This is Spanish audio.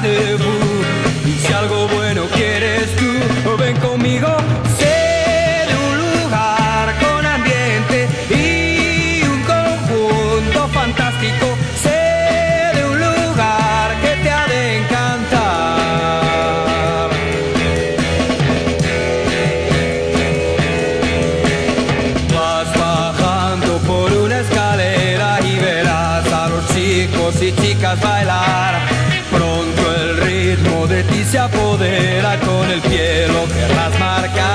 rendezvous. Y si algo bueno quieres tú, ven conmigo. Sé de un lugar con ambiente y un conjunto fantástico. Sé de un lugar que te ha de encantar. Vas bajando por una escalera y verás a los chicos y chicas bailar. Pronto el ritmo de ti se apodera, con el pie lo querrás marcar.